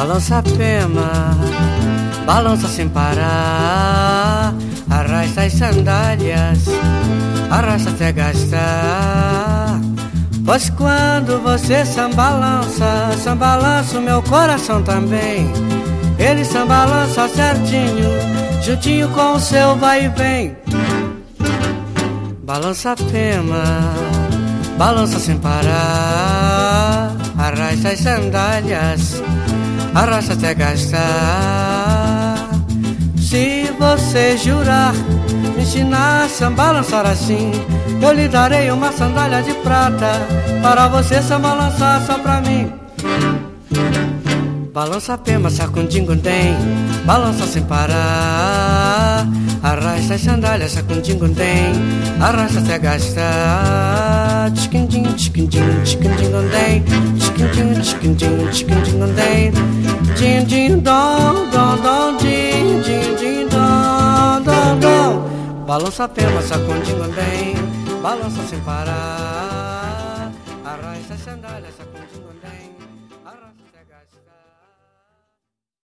Balança a pema, balança sem parar, arrasta as sandálias, arrasta até gastar. Pois quando você sambalança, sambalança o meu coração também. Ele sambalança certinho, juntinho com o seu vai e vem. Balança a pema, balança sem parar, arrasta as sandálias, arrasta até gastar. Se você jurar me ensinar a sambalançar assim, eu lhe darei uma sandália de prata para você sambalançar só pra mim. Balança a pema, sacundingundem, balança sem parar, arrasta as sandálias, sacundingundem, arrasta até gastar. Tchiquindim, tchiquindim, tchiquindingundem, tchiquindim, tchiquindim, tchiquindingundem, din, din, dom, dom, dom, din, din, din, dom, dom, dom. Balança a pema, sacundingundem, balança sem parar, arrasta as sandálias, sacundingundem.